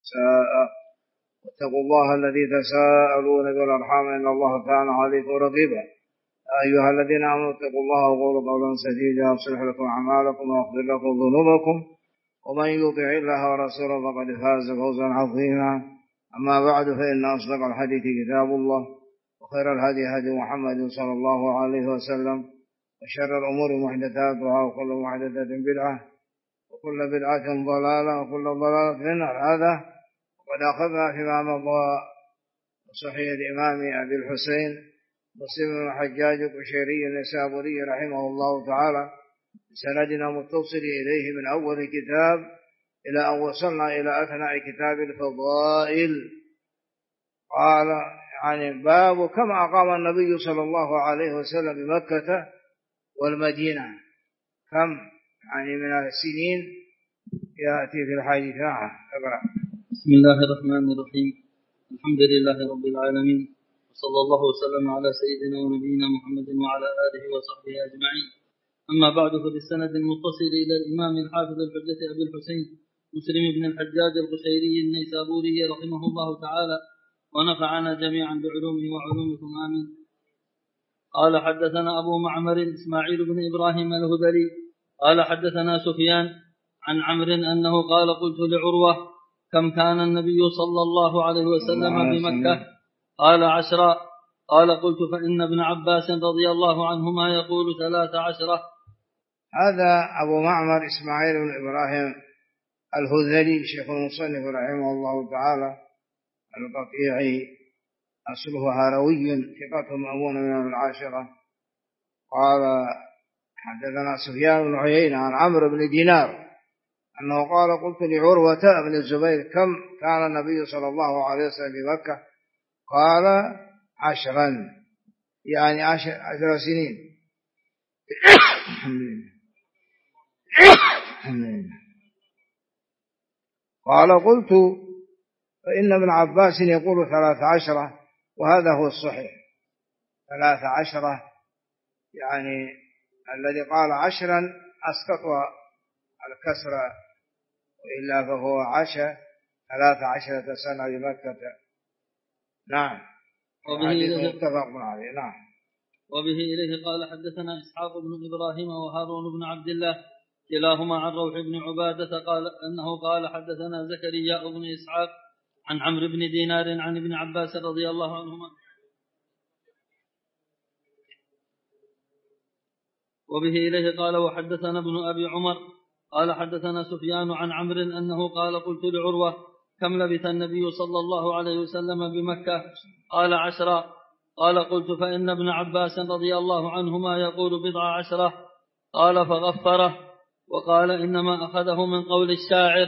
النساء واتقوا الله الذي تساءلون بالأرحام إن الله كان عليكم رقيبا. أيها الذين آمنوا اتقوا الله وقولوا قولا سديدا يصلح لكم أعمالكم ويغفر لكم ذنوبكم ومن يطع الله ورسوله فقد فاز فوزا عظيما. أما بعد فإن أصدق الحديث كتاب الله وخير الهدي هدي محمد صلى الله عليه وسلم وشر الأمور محدثاتها وكل محدثة بدعة وكل بدعة ضلالة وكل ضلالة في النار. هذا وقد أخذنا فيما مضى صحيح الإمام أبي الحسين مسلم بن الحجاج القشيري النيسابوري رحمه الله تعالى بسندنا متصل إليه من أول كتاب إلى أن وصلنا إلى أثناء كتاب الفضائل. قال يعني باب كم أقام النبي صلى الله عليه وسلم بمكة والمدينة، كم يعني من السنين يأتي في الحديث. نعم اقرأ. بسم الله الرحمن الرحيم. الحمد لله رب العالمين وصلى الله وسلم على سيدنا ونبينا محمد وعلى آله وصحبه أجمعين. أما بعد فبالسند المتصل إلى الإمام الحافظ الحجة أبي الحسين مسلم بن الحجاج القشيري النيسابوري رحمه الله تعالى ونفعنا جميعا بعلومه وعلومكم آمين. قال حدثنا أبو معمر إسماعيل بن إبراهيم الهذلي قال حدثنا سفيان عن عمرو أنه قال قلت لعروة كم كان النبي صلى الله عليه وسلم بمكة؟ قال 10. قال قلت فإن ابن عباس رضي الله عنهما يقول 13. هذا أبو معمر إسماعيل بن إبراهيم الهذلي شيخ المصنف رحمه الله تعالى القطيعي أصله هروي ثقة مأمون من العاشرة. قال حدثنا سفيان بن عيينة عن عمرو بن دينار أنه قال قلت لعروة بن الزبير كم كان النبي صلى الله عليه وسلم بمكة؟ قال 10 يعني 10 سنين. قال قلت فإن ابن عباس يقول 13 وهذا هو الصحيح 13 يعني الذي قال 10 أسقط الكسر وإلا فهو 13 سنة بمكة. نعم حديث متفق عليه. نعم. وبه إليه قال حدثنا إسحاق بن إبراهيم وهارون بن عبد الله كلاهما عن روح بن عبادة قال أنه قال حدثنا زكريا بن إسحاق عن عمرو بن دينار عن ابن عباس رضي الله عنهما. وبه إليه قال وحدثنا ابن أبي عمر قال حدثنا سفيان عن عمرو أنه قال قلت لعروة كم لبث النبي صلى الله عليه وسلم بمكة؟ قال 10. قال قلت فإن ابن عباس رضي الله عنهما يقول 10. قال فغفره وقال إنما أخذه من قول الشاعر.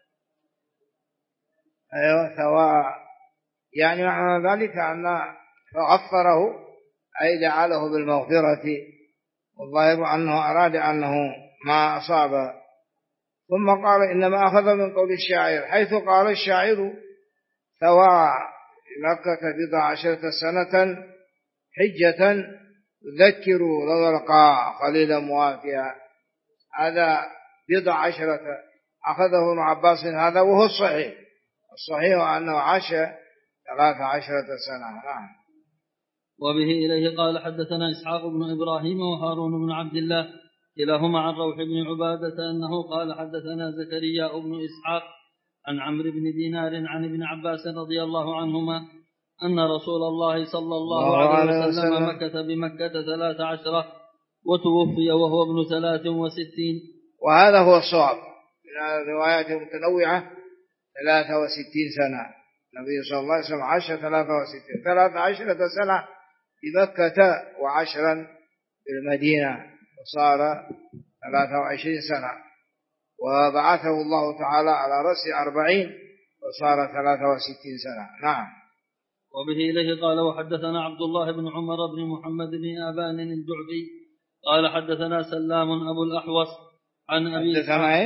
أيوة سواء يعني معنى ذلك أن فغفره أي جعله بالمغفرة والظاهر أنه أراد أنه ما أصاب. ثم قال إنما أخذ من قول الشاعر حيث قال الشاعر سواء مكة 10 سنة حجة ذكروا لو يلقى خليلا موافيا. هذا 10 أخذه ابن عباس من هذا وهو الصحيح. الصحيح أنه عاش 13 سنة. نعم. وبه إليه قال حدثنا إسحاق بن إبراهيم وهارون بن عبد الله كلاهما عن روح بن عبادة أنه قال حدثنا زكريا بن إسحاق عن عمرو بن دينار عن ابن عباس رضي الله عنهما أن رسول الله صلى الله عليه وسلم مكث بمكة 13 وتوفي وهو ابن 63. وهذا هو الصواب من الروايات المتنوعة 63 سنة. النبي صلى الله عليه وسلم عاش 13 سنة بمكة و10 بالمدينة وصار 23 سنة وبعثه الله تعالى على رأس 40 وصار 63 سنة. نعم. وبه إليه قال وحدثنا عبد الله بن عمر بن محمد بن آبان الجعفي قال حدثنا سلام أبو الأحوص عن أبي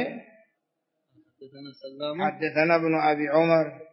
حدثنا ابن أبي عمر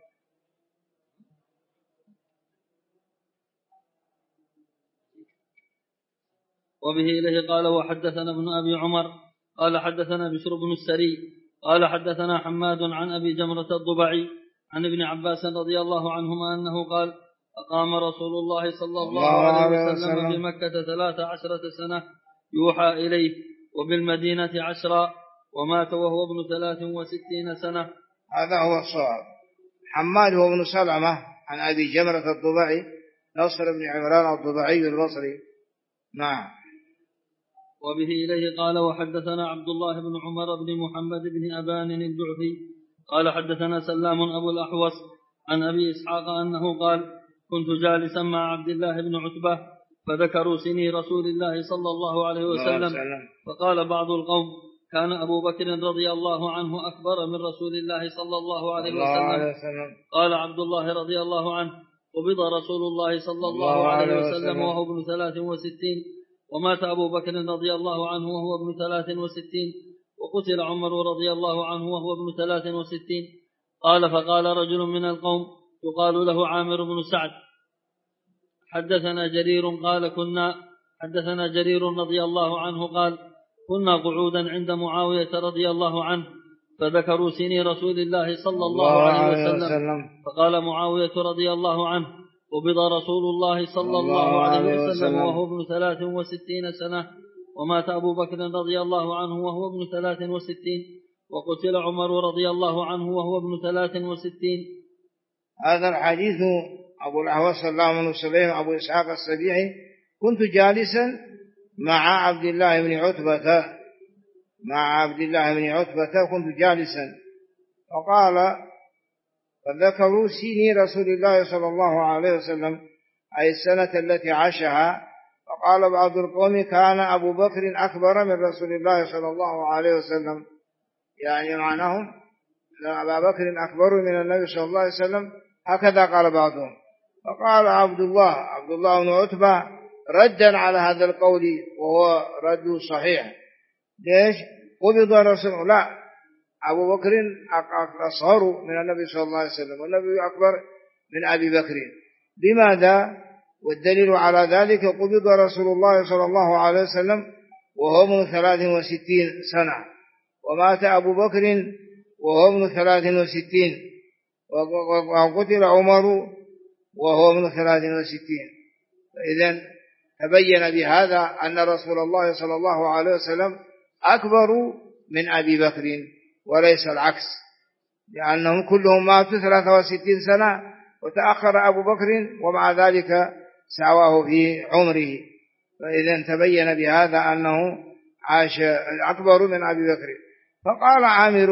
وبه إليه قال وحدثنا ابن أبي عمر قال حدثنا بشر بن السري قال حدثنا حماد عن أبي جمرة الضبعي عن ابن عباس رضي الله عنهما أنه قال أقام رسول الله صلى الله عليه وسلم في مكة 13 سنة يوحى إليه، وبالمدينة 10، ومات وهو ابن 63 سنة. هذا هو الصواب. حماد هو ابن سلمة عن أبي جمرة الضبعي نصر بن عمران الضبعي البصري. نعم. وبه إليه قال وحدثنا عبد الله بن عمر بن محمد بن أبان الجعفي قال حدثنا سلام أبو الأحوص عن أبي إسحاق أنه قال كنت جالسا مع عبد الله بن عتبة فذكروا سني رسول الله صلى الله عليه وسلم، فقال بعض القوم كان أبو بكر رضي الله عنه أكبر من رسول الله صلى الله عليه وسلم. قال عبد الله رضي الله عنه قبض رسول الله صلى الله عليه وسلم وهو ابن 63، ومات أبو بكر رضي الله عنه وهو ابن 63، وقتل عمر رضي الله عنه وهو ابن 63. قال فقال رجل من القوم يقال له عامر بن سعد حدثنا جرير رضي الله عنه قال كنا قعودا عند معاوية رضي الله عنه فذكروا سني رسول الله صلى الله عليه وسلم، فقال معاوية رضي الله عنه قبض رسول الله صلى الله عليه وسلم وهو ابن 63 سنة، ومات أبو بكر رضي الله عنه وهو ابن 63، وقتل عمر رضي الله عنه وهو ابن 63. هذا الحديث أبو الأحوص سلام بن سليم أبو إسحاق السبيعي كنت جالسا مع عبد الله بن عتبة كنت جالسا، وقال فذكروا سني رسول الله صلى الله عليه وسلم أي السنة التي عاشها، فقال بعض القوم كان أبو بكر أكبر من رسول الله صلى الله عليه وسلم، يعني معناهم أبا بكر أكبر من النبي صلى الله عليه وسلم، هكذا قال بعضهم. فقال عبد الله بن عتبة ردا على هذا القول وهو رد صحيح. ليش؟ قبض رسول لا، أبو بكر أصغر من النبي صلى الله عليه وسلم والنبي أكبر من أبي بكر. لماذا؟ والدليل على ذلك قبض رسول الله صلى الله عليه وسلم وهو ابن 63 سنة، ومات أبو بكر وهو ابن 63، وقتل عمر وهو ابن 63. فإذن تبين بهذا أن رسول الله صلى الله عليه وسلم أكبر من أبي بكر وليس العكس، لأنهم كلهم ماتوا 63 سنة وتأخر أبو بكر ومع ذلك سعواه في عمره. فإذن تبين بهذا أنه عاش أكبر من أبي بكر. فقال عامر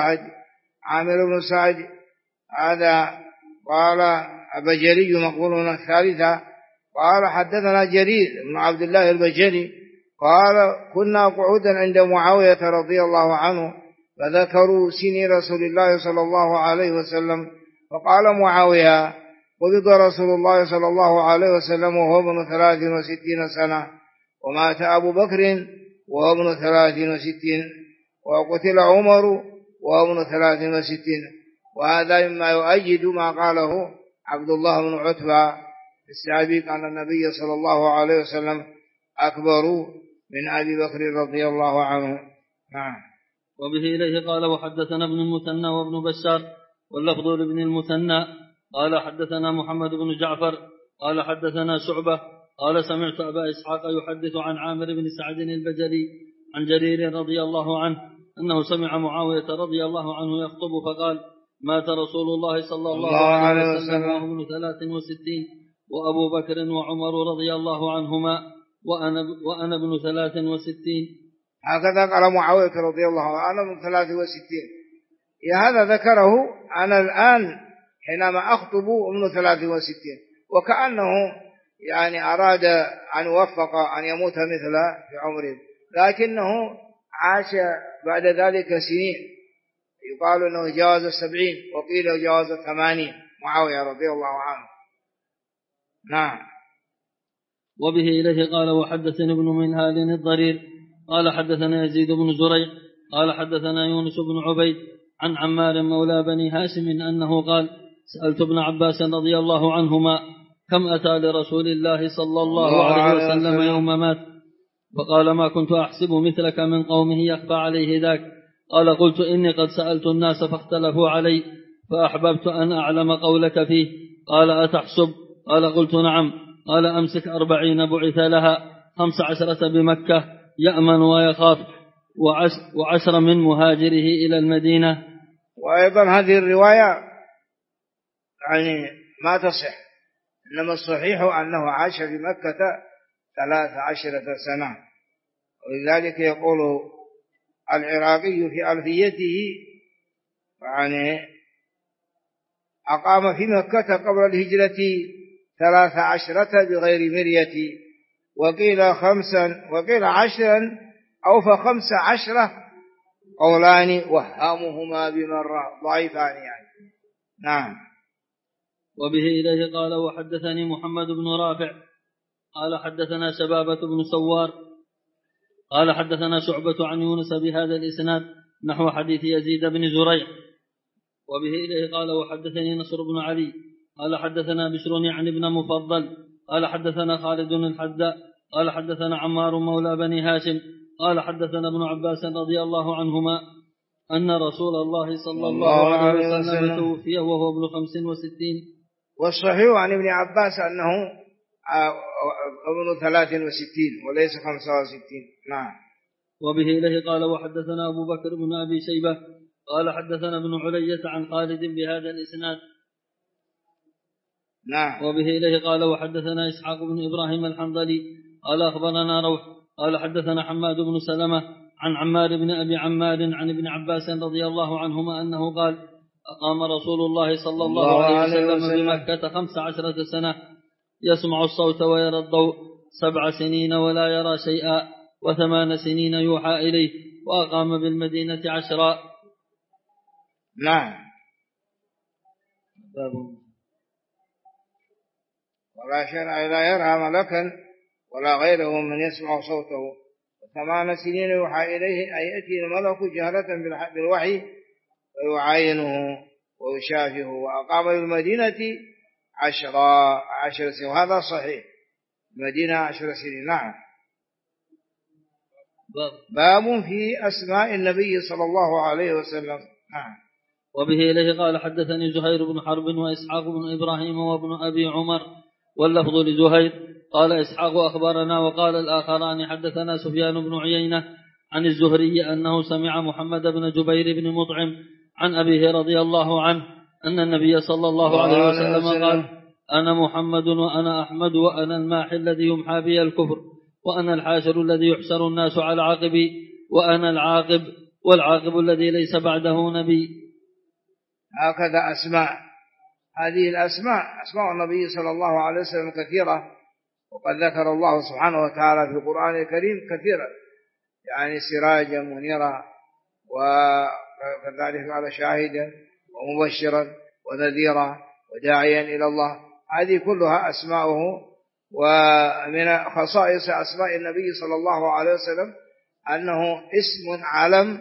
بن سعد هذا قال البجلي مقبول الثالثة قال حدثنا جرير بن عبد الله البجلي قال كنا قعودا عند معاوية رضي الله عنه فذكروا سني رسول الله صلى الله عليه وسلم، فقال معاوية قبض رسول الله صلى الله عليه وسلم وهو ابن 63 سنة، ومات أبو بكر وهو ابن 63، وقتل عمر وهو ابن 63. وهذا مما يؤيد ما قاله عبد الله بن عتبة السابق أن النبي صلى الله عليه وسلم أكبر من أبي بكر رضي الله عنه. نعم. وبه إليه قال وحدثنا ابن المثنى وابن بشار واللفظ لابن المثنى قال حدثنا محمد بن جعفر قال حدثنا شعبة قال سمعت أبا إسحاق يحدث عن عامر بن سعد البجلي عن جرير رضي الله عنه أنه سمع معاوية رضي الله عنه يخطب فقال مات رسول الله صلى الله عليه وسلم وهو ابن 63 وأبو بكر وعمر رضي الله عنهما وأنا ابن 63. هكذا قال معاوية رضي الله عنه أنا ابن 63. هذا ذكره أنا الآن حينما أخطب ابن 63، وكأنه يعني أراد أن يوفق أن يموت مثل في عمره، لكنه عاش بعد ذلك سنين، يقال أنه جاوز 70 وقيل جاوز 80 معاوية رضي الله عنه. نعم. وبه إليه قال وحدثنا ابن منهال الضرير قال حدثنا يزيد بن زريع قال حدثنا يونس بن عبيد عن عمار مولى بني هاشم أنه قال سألت ابن عباس رضي الله عنهما كم أتى لرسول الله صلى الله عليه وسلم يوم مات؟ فقال ما كنت أحسب مثلك من قومه يخفى عليه ذاك. قال قلت إني قد سألت الناس فاختلفوا علي، فأحببت أن أعلم قولك فيه. قال أتحسب؟ قال قلت نعم. قال أمسك 40 بعث لها 15 بمكة يأمن ويخاف 10 من مهاجره إلى المدينة. وأيضا هذه الرواية يعني ما تصح، إنما الصحيح أنه عاش في مكة 13 سنة. ولذلك يقول العراقي في ألفيته يعني أقام في مكة قبل الهجرة 13 بغير مرية، وقيل 5 وقيل 10 أو ف15 قولان وهامهما بمرة ضعيفان يعني. نعم. وبه إليه قال وحدثني محمد بن رافع قال حدثنا شبابة بن سوار قال حدثنا شعبة عن يونس بهذا الإسناد نحو حديث يزيد بن زريع. وبه إليه قال وحدثني نصر بن علي قال حدثنا بشر يعني ابن مفضل قال حدثنا خالد الحداء قال حدثنا عمار مولى بني هاشم قال حدثنا ابن عباس رضي الله عنهما أن رسول الله صلى الله عليه وسلم توفي وهو ابن 65. والصحيح عن ابن عباس أنه ابن 63 وليس 65. نعم. وبه إليه قال وحدثنا أبو بكر بن أبي شيبة قال حدثنا ابن علية عن خالد بهذا الإسناد. نعم. وبه إليه قال وحدثنا إسحاق بن إبراهيم الحنظلي قال أخبرنا روح قال حدثنا حماد بن سلمة عن عمار بن أبي عمار عن ابن عباس رضي الله عنهما أنه قال أقام رسول الله صلى الله عليه وسلم بمكة 15 سنة يسمع الصوت ويرى الضوء 7 سنين ولا يرى شيئا و8 سنين يوحى إليه وأقام بالمدينة 10. نعم. ولا شرع لا يرى ملكا ولا غيره من يسمع صوته 8 سنين يوحى إليه أي يأتي الملك جهلة بالوحي ويعاينه ويشافه. وأقام بالمدينة 10 سنين وهذا صحيح، المدينة 10 سنين. نعم. باب في أسماء النبي صلى الله عليه وسلم. نعم. وبه إليه قال حدثني زهير بن حرب وإسحاق بن إبراهيم وابن أبي عمر واللفظ لزهير قال إسحاق أخبرنا وقال الآخران حدثنا سفيان بن عيينة عن الزهري أنه سمع محمد بن جبير بن مطعم عن أبيه رضي الله عنه أن النبي صلى الله عليه وسلم قال أنا محمد وأنا أحمد وأنا الماحي الذي يمحى بي الكفر وأنا الحاشر الذي يحشر الناس على عقبي وأنا العاقب والعاقب الذي ليس بعده نبي. هكذا أسماء، هذه الأسماء أسماء النبي صلى الله عليه وسلم كثيرة، وقد ذكر الله سبحانه وتعالى في القرآن الكريم كثيرا يعني سراجا منيرا وكذلك قال شاهدا ومبشرا ونذيرا وداعيا إلى الله. هذه كلها أسماؤه. ومن خصائص أسماء النبي صلى الله عليه وسلم أنه اسم علم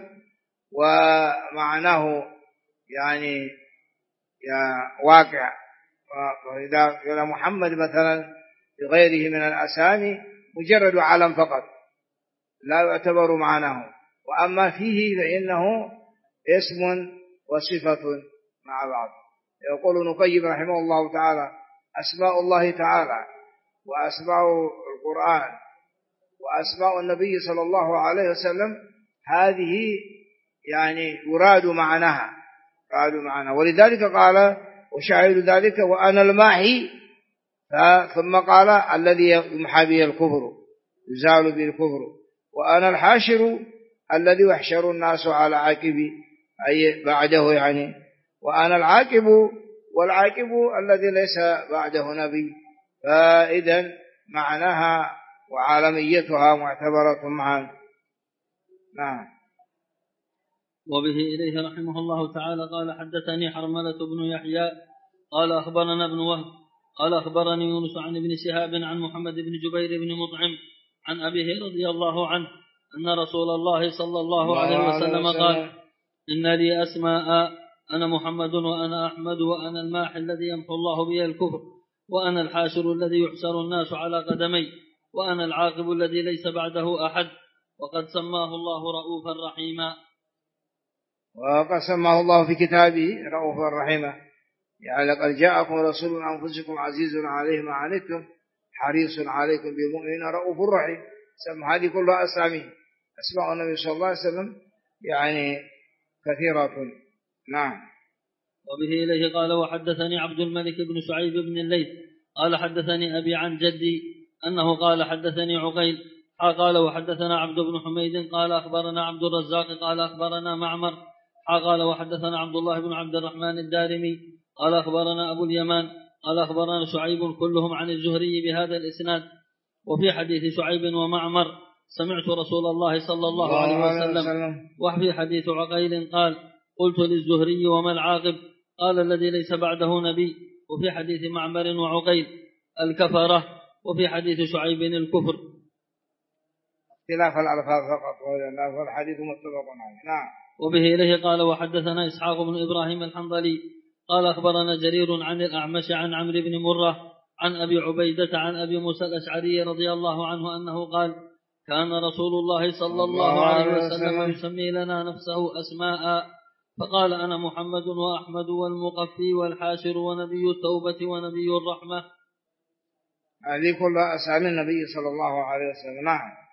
ومعناه يعني واقع. وإذا قال محمد مثلا بغيره من الأسامي مجرد علم فقط لا يعتبر معناه، وأما فيه فإنه اسم وصفة مع بعض. يقول ابن القيم رحمه الله تعالى أسماء الله تعالى وأسماء القرآن وأسماء النبي صلى الله عليه وسلم هذه يعني يراد معناها ولذلك قال وشاهد ذلك وأنا الماحي، ثم قال الذي يمحى به الكفر يزال به الكفر، وأنا الحاشر الذي يحشر الناس على عاقبي أي بعده يعني، وأنا العاقب والعاقب الذي ليس بعده نبي. فإذا معناها وعالميتها معتبرة معا. نعم. وبه إليه رحمه الله تعالى قال حدثني حرملة بن يحيى قال أخبرنا ابن وهب قال أخبرني يونس عن ابن شهاب عن محمد بن جبير بن مطعم عن أبيه رضي الله عنه أن رسول الله صلى الله عليه وسلم قال إن لي أسماء أنا محمد وأنا أحمد وأنا الماحي الذي يمحو الله بي الكفر وأنا الحاشر الذي يحشر الناس على قدمي وأنا العاقب الذي ليس بعده أحد وقد سماه الله رؤوفا رحيما. وقد سماه الله في كتابه رؤوفا رحيما، يعني لقد جاءكم رسول من أنفسكم عزيز عليه ما عنتم حريص عليكم بالمؤمنين رؤوف رحيم. هذه كلها أسماء النبي صلى الله عليه وسلم يعني كثيرة. نعم. وبه إليه قال وحدثني عبد الملك بن شعيب بن الليث قال حدثني أبي عن جدي أنه قال حدثني عقيل قال وحدثنا عبد بن حميد قال أخبرنا عبد الرزاق قال أخبرنا معمر قال وحدثنا عبد الله بن عبد الرحمن الدارمي قال أخبرنا أبو اليمان قال أخبرنا شعيب كلهم عن الزهري بهذا الإسناد. وفي حديث شعيب ومعمر سمعت رسول الله صلى الله عليه وسلم. وفي حديث عقيل قال قلت للزهري وما العاقب قال الذي ليس بعده نبي. وفي حديث معمر وعقيل الكفرة. وفي حديث شعيب الكفر. اختلاف الألفاظ فقط والحديث متفق عليه. نعم. وبه إليه قال وحدثنا إسحاق بن إبراهيم الحنظلي قال أخبرنا جرير عن الأعمش عن عمرو بن مرة عن أبي عبيدة عن أبي موسى الأشعري رضي الله عنه أنه قال كان رسول الله صلى الله عليه وسلم يسمي لنا نفسه أسماء فقال أنا محمد وأحمد والمقفي والحاشر ونبي التوبة ونبي الرحمة. هذه كلها أسامي النبي صلى الله عليه وسلم. نعم.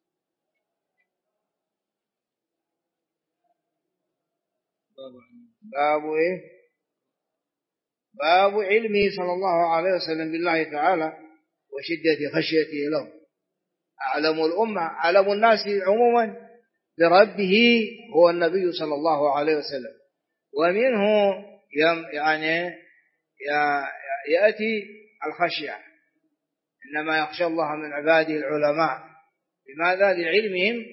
باب علمه صلى الله عليه وسلم بالله تعالى وشدة خشيته له. أعلم الأمة أعلم الناس عموما بربه هو النبي صلى الله عليه وسلم، ومنه يعني يأتي الخشية. إنما يخشى الله من عباده العلماء. لماذا؟ لعلمهم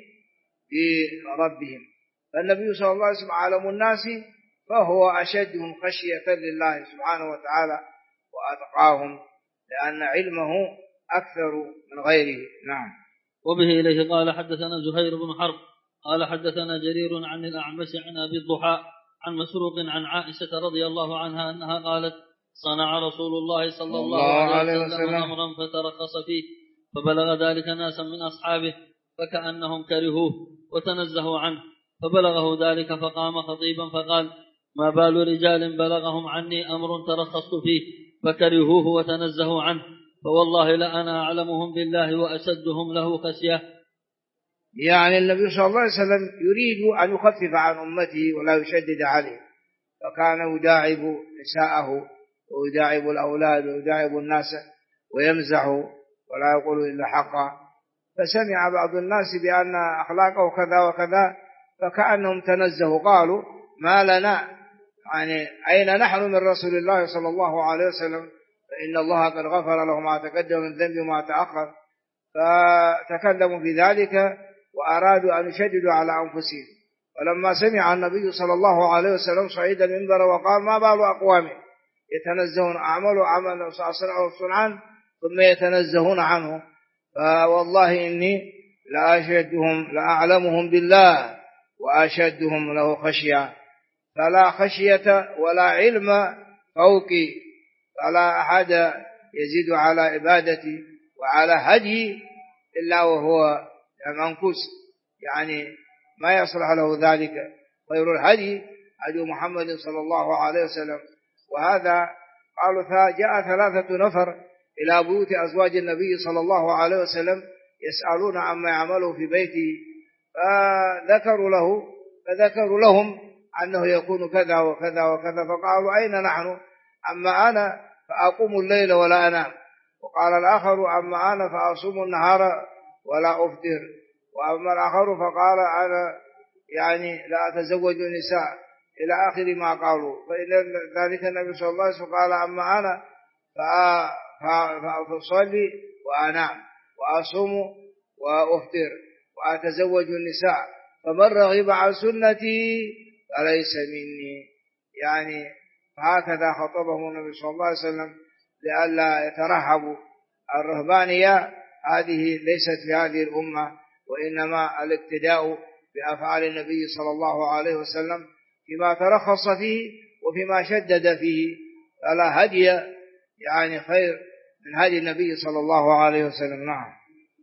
بربهم. فالنبي صلى الله عليه وسلم أعلم الناس فهو أشدهم خشية لله سبحانه وتعالى وأتقاهم، لأن علمه أكثر من غيره. نعم. وبه إليه قال حدثنا زهير بن حرب قال حدثنا جرير عن الأعمش عن أبي الضحى عن مسروق عن عائشة رضي الله عنها أنها قالت صنع رسول الله صلى الله عليه وسلم أمرا فترخص فيه فبلغ ذلك ناسا من أصحابه فكأنهم كرهوه وتنزهوا عنه، فبلغه ذلك فقام خطيبا فقال ما بال رجال بلغهم عني أمر ترخصت فيه فكرهوه وتنزهوا عنه فوالله لأنا أعلمهم بالله وأشدهم له خشية. يعني النبي صلى الله عليه وسلم يريد أن يخفف عن أمته ولا يشدد عليه، فكان يداعب نساءه ويداعب الأولاد ويداعب الناس ويمزح ولا يقول إلا حقا. فسمع بعض الناس بأن أخلاقه كذا وكذا فكأنهم تنزهوا قالوا ما لنا، يعني أين نحن من رسول الله صلى الله عليه وسلم، فإن الله قد غفر له ما تقدم من ذنب وما تأخر. فتكلموا في ذلك وأرادوا أن يشددوا على أنفسهم. ولما سمع النبي صلى الله عليه وسلم صعيد المنبر وقال ما بال أقوام يتنزهون أعملوا عملا صنعوا صنعا ثم يتنزهون عنه، فوالله إني لأعلمهم بالله وأشدهم له خشية. فلا خشية ولا علم فوقي، فلا أحد يزيد على عبادتي وعلى هدي إلا وهو منكوس، يعني ما يصلح له ذلك. خير الهدي هدي محمد صلى الله عليه وسلم. وهذا قالوا جاء 3 نفر إلى بيوت أزواج النبي صلى الله عليه وسلم يسألون عما يعمله في بيته، فذكروا لهم أنه يكون كذا وكذا وكذا، فقالوا أين نحن؟ أما أنا فأقوم الليل ولا أنام، وقال الآخر أما أنا فأصوم النهار ولا أفطر، وأما الآخر فقال أنا يعني لا أتزوج النساء إلى آخر ما قالوا. فإن ذلك النبي صلى الله عليه وسلم قال أما أنا فأصلي وأنام وأصوم وأفطر وأتزوج النساء، فمن رغب عن سنتي فليس مني. يعني هكذا خطبه النبي صلى الله عليه وسلم لئلا يترهبوا. الرهبانية هذه ليست في هذه الأمة، وإنما الاقتداء بأفعال النبي صلى الله عليه وسلم فيما ترخص فيه وفيما شدد فيه، فلا هدي يعني خير من هدي النبي صلى الله عليه وسلم. نعم.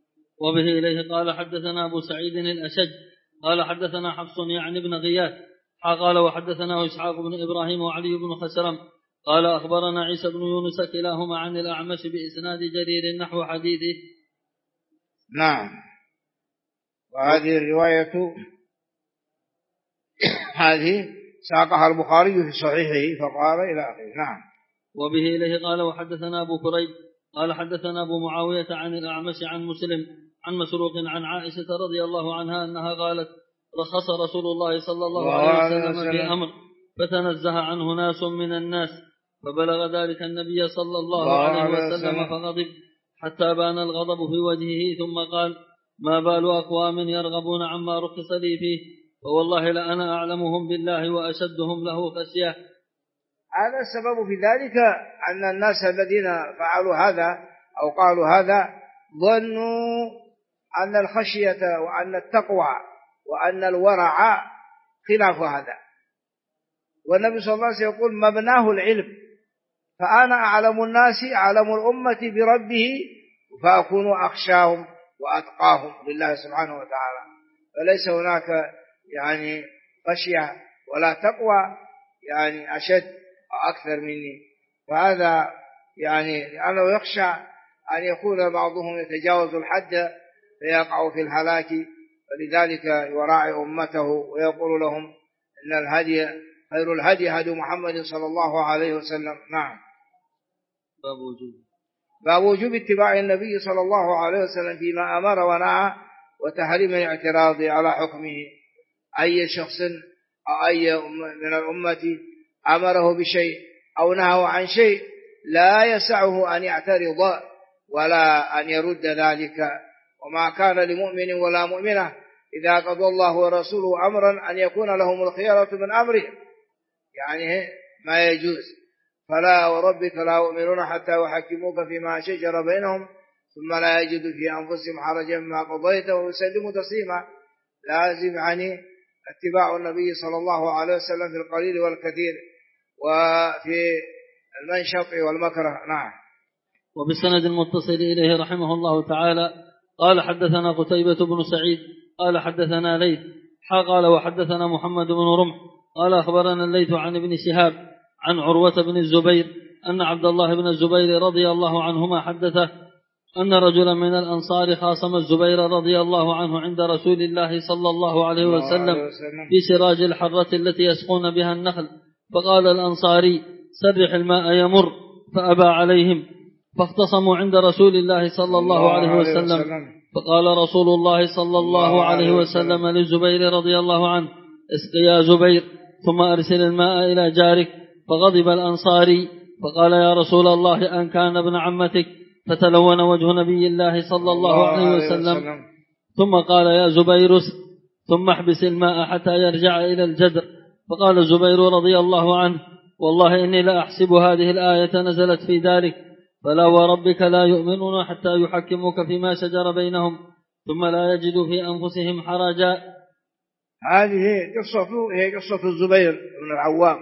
وبه إليه قال حدثنا أبو سعيد الأشج قال حدثنا حفص يعني بن غياث قال وحدثنا إسحاق بن إبراهيم وعلي بن خسرم قال أخبرنا عيسى بن يونس كلاهما عن الأعمش بإسناد جرير نحو حديثه. نعم. وهذه الرواية هذه ساقها البخاري في صحيحه فقال إلى آخره. نعم. وبه إليه قال وحدثنا أبو كريب قال حدثنا أبو معاوية عن الأعمش عن مسلم عن مسروق عن عائشة رضي الله عنها أنها قالت رخص رسول الله صلى الله عليه وسلم في أمر فتنزه عنه ناس من الناس فبلغ ذلك النبي صلى الله عليه وسلم فغضب حتى بان الغضب في وجهه ثم قال ما بال أقوام يرغبون عما رخص لي فيه فوالله لأنا أعلمهم بالله وأشدهم له خشية. هذا السبب في ذلك أن الناس الذين فعلوا هذا أو قالوا هذا ظنوا أن الخشية وأن التقوى وأن الورع خلاف هذا، والنبي صلى الله عليه وسلم يقول مبناه العلم، فأنا أعلم الناس أعلم الأمة بربه فأكون أخشاهم وأتقاهم لله سبحانه وتعالى، فليس هناك يعني خشية ولا تقوى يعني أشد أكثر مني. فهذا يعني لأنه يخشى أن يكون بعضهم يتجاوز الحد فيقع في الهلاك، فلذلك يراعي أمته ويقول لهم إن الهدي خير الهدي هدي محمد صلى الله عليه وسلم. نعم. باب وجوب اتباع النبي صلى الله عليه وسلم فيما أمر ونهى وتحريم الاعتراض على حكمه. أي شخص أو أي من الأمة أمره بشيء أو نهى عن شيء لا يسعه أن يعترض ولا أن يرد ذلك، وما كان لمؤمن ولا مؤمنة إذا قضى الله ورسوله أمرا أن يكون لهم الخيرة من أمره، يعني ما يجوز. فلا وربك لا يؤمنون حتى يحكموك فيما شجر بينهم ثم لا يجدوا في أنفسهم حرجا مما قضيت ويسلموا تسليما. لازم يعني اتباع النبي صلى الله عليه وسلم في القليل والكثير وفي المنشط والمكره. نعم. وبالسند المتصل إليه رحمه الله تعالى قال حدثنا قتيبة بن سعيد قال حدثنا ليث قال وحدثنا محمد بن رمح قال أخبرنا الليث عن ابن شهاب عن عروة بن الزبير أن عبد الله بن الزبير رضي الله عنهما حدثه أن رجلا من الأنصار خاصم الزبير رضي الله عنه عند رسول الله صلى الله عليه وسلم في سراج الحرة التي يسقون بها النخل، فقال الأنصاري سرح الماء يمر، فأبى عليهم، فاختصموا عند رسول الله صلى الله عليه وسلم، فقال رسول الله صلى الله عليه وسلم للزبير رضي الله عنه اسق يا زبير ثم أرسل الماء إلى جارك، فغضب الأنصاري فقال يا رسول الله أن كان ابن عمتك، فتلون وجه نبي الله صلى الله عليه وسلم ثم قال يا زبير ثم احبس الماء حتى يرجع إلى الجدر، فقال الزبير رضي الله عنه والله إني لا أحسب هذه الآية نزلت في ذلك، فلا وربك لا يؤمنون حتى يحكموك فيما شجر بينهم ثم لا يجدوا في أنفسهم حرجا. هذه هي قصة الزبير بن العوام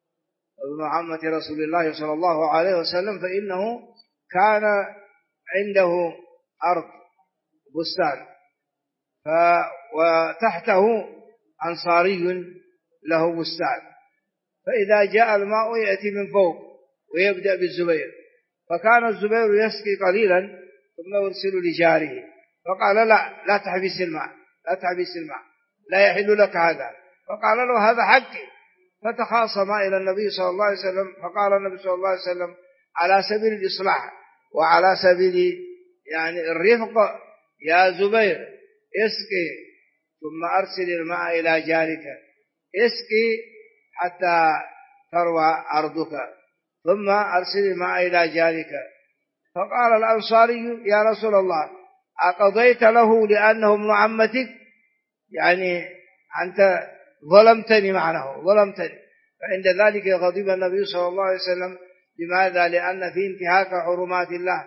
ابن عمة رسول الله صلى الله عليه وسلم، فإنه كان عنده أرض بستان وتحته أنصاري له بستان، فإذا جاء الماء يأتي من فوق ويبدأ بالزبير، فكان الزبير يسقي قليلا ثم يرسل لجاره، فقال لا تحبس الماء لا يحل لك هذا، فقال له هذا حقي، فتخاصم إلى النبي صلى الله عليه وسلم، فقال النبي صلى الله عليه وسلم على سبيل الإصلاح وعلى سبيل يعني الرفق يا زبير اسقي ثم أرسل الماء إلى جارك، اسقي حتى تروى أرضك ثم أرسل الماء إلى جارك. فقال الأنصاري يا رسول الله أقضيت له لأنه ابن عمتك، يعني أنت ظلمتني معناه ظلمتني. فعند ذلك غضب النبي صلى الله عليه وسلم. لماذا؟ لأن في انتهاك حرمات الله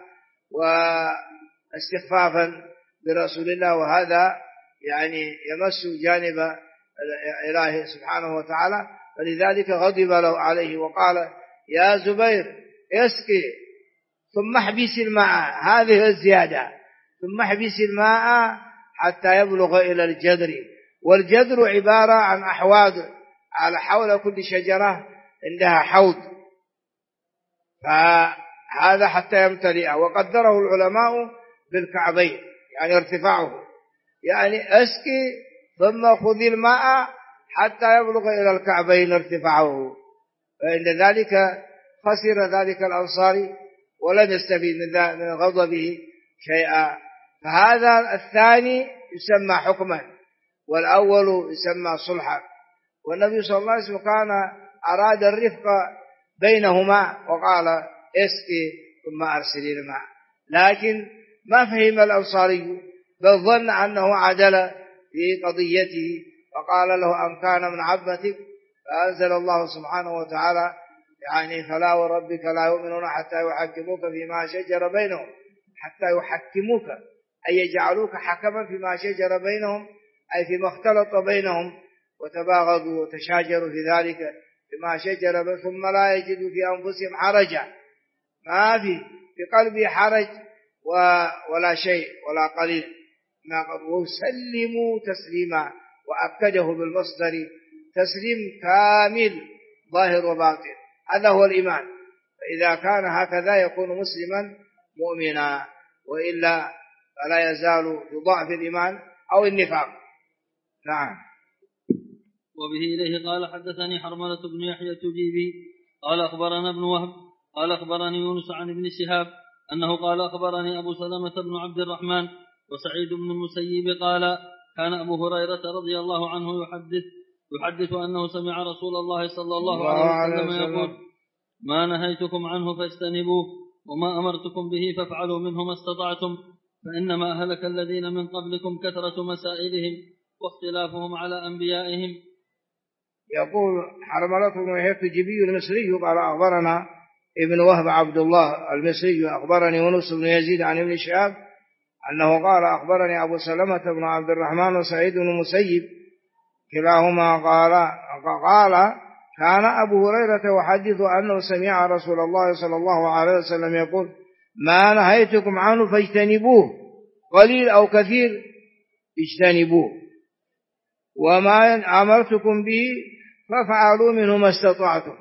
واستخفافا برسول الله، وهذا يعني يمس جانب إله سبحانه وتعالى، فلذلك غضب له عليه وقال يا زبير اسقي ثم احبس الماء، هذه الزيادة، ثم احبس الماء حتى يبلغ إلى الجدر، والجدر عبارة عن أحواض على حول كل شجرة عندها حوض، فهذا حتى يمتلئ. وقدره العلماء بالكعبين، يعني ارتفاعه، يعني اسقي ثم خذي الماء حتى يبلغ إلى الكعبين ارتفاعه، فإن ذلك خسر ذلك الأنصاري ولم يستفيد من غضبه شيئا. فهذا الثاني يسمى حكما والأول يسمى صلحا. والنبي صلى الله عليه وسلم كان أراد الرفق بينهما وقال اسقي ثم أرسلي الماء، لكن ما فهم الأنصاري بل ظن أنه عدل في قضيته فقال له أن كان من عبتك، فأنزل الله سبحانه وتعالى يعني فلا وربك لا يؤمنون حتى يحكموك فيما شجر بينهم، حتى يحكموك أي يجعلوك حكما فيما شجر بينهم، أي فيما اختلط بينهم وتباغضوا وتشاجروا في ذلك فيما شجر بينهم، ثم لا يجدوا في أنفسهم حرجا، ما في قلبي حرج ولا شيء ولا قليل، وسلموا تسليما، وأكده بالمصدر تسليم كامل ظاهر وباطن، هذا هو الإيمان. فإذا كان هكذا يكون مسلما مؤمنا، وإلا فلا يزال بضعف الإيمان أو النفاق. نعم. وبه إليه قال حدثني حرملة بن يحيى التجيبي قال أخبرنا ابن وهب قال أخبرني يونس عن ابن شهاب أنه قال أخبرني أبو سلمة بن عبد الرحمن وسعيد بن المسيب قال كان أبو هريرة رضي الله عنه يحدث أنه سمع رسول الله صلى الله عليه وسلم يقول ما نهيتكم عنه فاجتنبوه وما أمرتكم به فافعلوا منه ما استطعتم فإنما أهلك الذين من قبلكم كثرة مسائلهم واختلافهم على أنبيائهم. يقول حرملة بن يحيى التجيبي المصري قال أخبرنا ابن وهب عبد الله المصري أخبرني يونس بن يزيد عن ابن شهاب أنه قال أخبرني أبو سلمة بن عبد الرحمن وسعيد بن المسيب كلاهما قال كان أبو هريرة يحدث أنه سمع رسول الله صلى الله عليه وسلم يقول ما نهيتكم عنه فاجتنبوه، قليل أو كثير اجتنبوه، وما أمرتكم به فافعلوا منه ما استطعتم.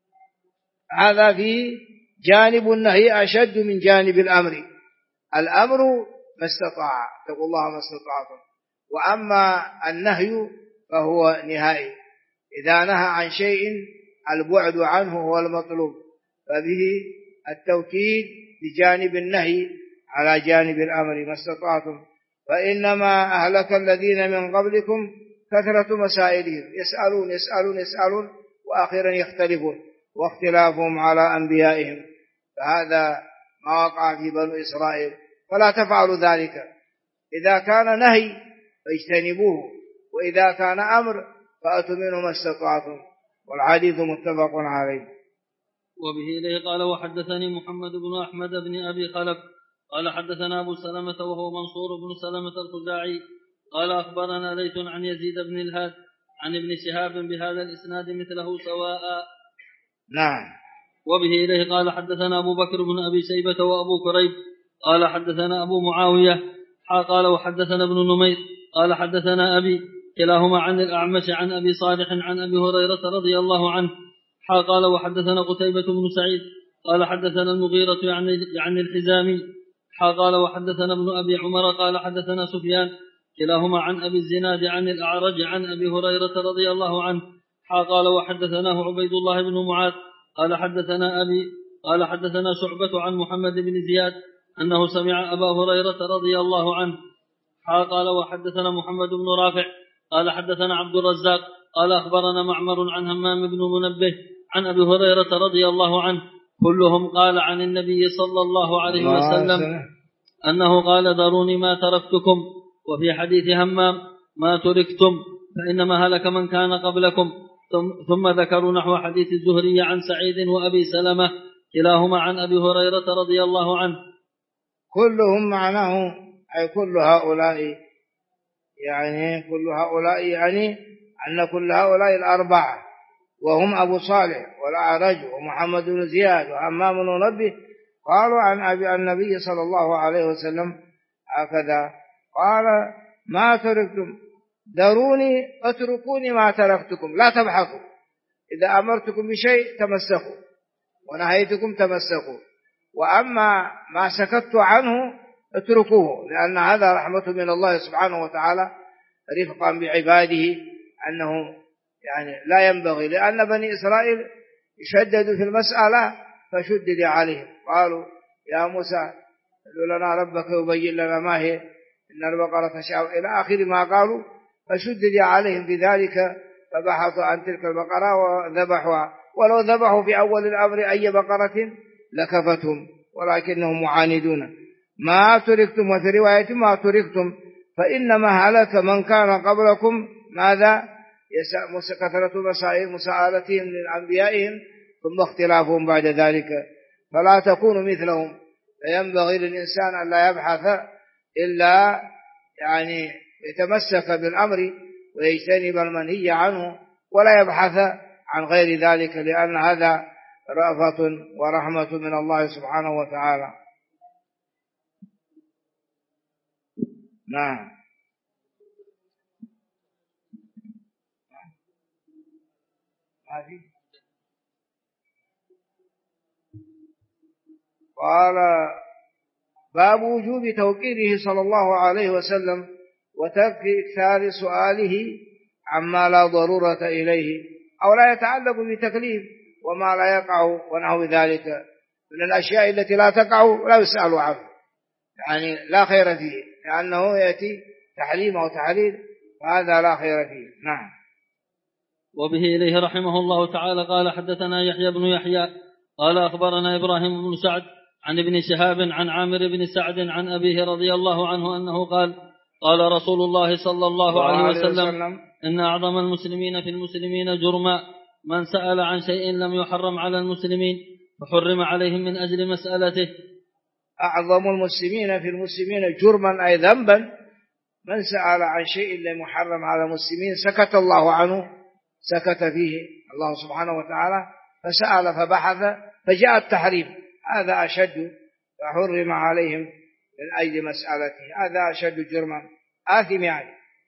هذا في جانب النهي أشد من جانب الأمر. الأمر ما استطاع، اتقوا الله ما استطعتم، وأما النهي فهو نهائي، إذا نهى عن شيء البعد عنه هو المطلوب، فبه التوكيد بجانب النهي على جانب الأمر ما استطعتم، فإنما أهلك الذين من قبلكم كثرة مسائلهم، يسألون يسألون يسألون وأخيرا يختلفون واختلافهم على أنبيائهم، فهذا ما وقع في بنو إسرائيل، فلا تفعلوا ذلك. إذا كان نهي فاجتنبوه، وإذا كان أمر فأتوا منه ما استطعتم، والحديث متفق عليه. وبه إليه قال وحدثني محمد بن أحمد بن أبي خلف قال حدثنا أبو سلمة وهو منصور بن سلمة الخزاعي قال أخبرنا ليث عن يزيد بن الهاد عن ابن شهاب بهذا الإسناد مثله سواء. نعم. وبه إليه قال حدثنا أبو بكر بن أبي شيبة وأبو كريب قال حدثنا أبو معاوية قال وحدثنا ابن نمير قال حدثنا أبي كلاهما عن الأعمش عن أبي صالح عن أبي هريرة رضي الله عنه قال وحدثنا قتيبة بن سعيد قال حدثنا المغيرة يعني الحزامي قال وحدثنا ابن أبي عمر قال حدثنا سفيان كلاهما عن أبي الزناد عن الأعرج عن أبي هريرة رضي الله عنه قال وحدثناه عبيد الله بن معاذ قال حدثنا أبي قال حدثنا شعبة عن محمد بن زياد أنه سمع أبا هريرة رضي الله عنه قال وحدثنا محمد بن رافع قال حدثنا عبد الرزاق قال أخبرنا معمر عن همام بن منبه عن أبي هريرة رضي الله عنه كلهم قال عن النبي صلى الله عليه وسلم أنه قال ذروني ما تركتكم، وفي حديث همام ما تركتم فإنما هلك من كان قبلكم، ثم ذكروا نحو حديث الزهري عن سعيد وأبي سلمة كلاهما عن أبي هريرة رضي الله عنه. كلهم معناه أي كل هؤلاء، يعني كل هؤلاء يعني أن كل هؤلاء الأربعة وهم أبو صالح والأعرج ومحمد بن زياد وهمام بن منبه قالوا عن أبي النبي صلى الله عليه وسلم هكذا قال ما تركتم، ذروني اتركوني ما تركتكم، لا تبحثوا، إذا أمرتكم بشيء تمسكوا ونهيتكم تمسكوا، وأما ما سكت عنه اتركوه، لأن هذا رحمة من الله سبحانه وتعالى رفقا بعباده، أنه يعني لا ينبغي، لأن بني إسرائيل يشددوا في المسألة فشدد عليهم، قالوا يا موسى ادع لنا ربك يبين لنا ما هي إن البقرة تشاء إلى آخر ما قالوا، فشدد عليهم بذلك فبحثوا عن تلك البقرة وذبحوها، ولو ذبحوا في أول الأمر أي بقرة لكفتهم، ولكنهم معاندون. ما تركتم، وفي رواية ما تركتم فإنما هلك من كان قبلكم، ماذا؟ كثرة مساءلتهم لأنبيائهم ثم اختلافهم بعد ذلك، فلا تكونوا مثلهم، فينبغي للإنسان أن لا يبحث إلا يعني يتمسك بالأمر ويجتنب المنهي عنه، ولا يبحث عن غير ذلك، لأن هذا رأفة ورحمة من الله سبحانه وتعالى. نعم. قال باب وجوب توقيره صلى الله عليه وسلم وترك إكثار سؤاله عما لا ضرورة إليه أو لا يتعلق بتكليف وما لا يقع ونحو ذلك من الأشياء التي لا تقع لا يسأل عنه، يعني لا خير فيه، لأنه يأتي تحريم أو تحليل، فهذا لا خير فيه. نعم. وبه إليه رحمه الله تعالى قال حدثنا يحيى بن يحيى قال أخبرنا إبراهيم بن سعد عن ابن شهاب عن عامر بن سعد عن أبيه رضي الله عنه أنه قال قال رسول الله صلى الله عليه وسلم إن أعظم المسلمين في المسلمين جرما من سأل عن شيء لم يحرم على المسلمين فحرم عليهم من أجل مسألته. أعظم المسلمين في المسلمين جرما أي ذنبا من سأل عن شيء لم يحرم على المسلمين سكت الله عنه، سكت فيه الله سبحانه وتعالى، فسأل فبحث فجاء التحريم، هذا أشد، فحرم عليهم من أجل مسألته، هذا أشد جرما، آثم يعني.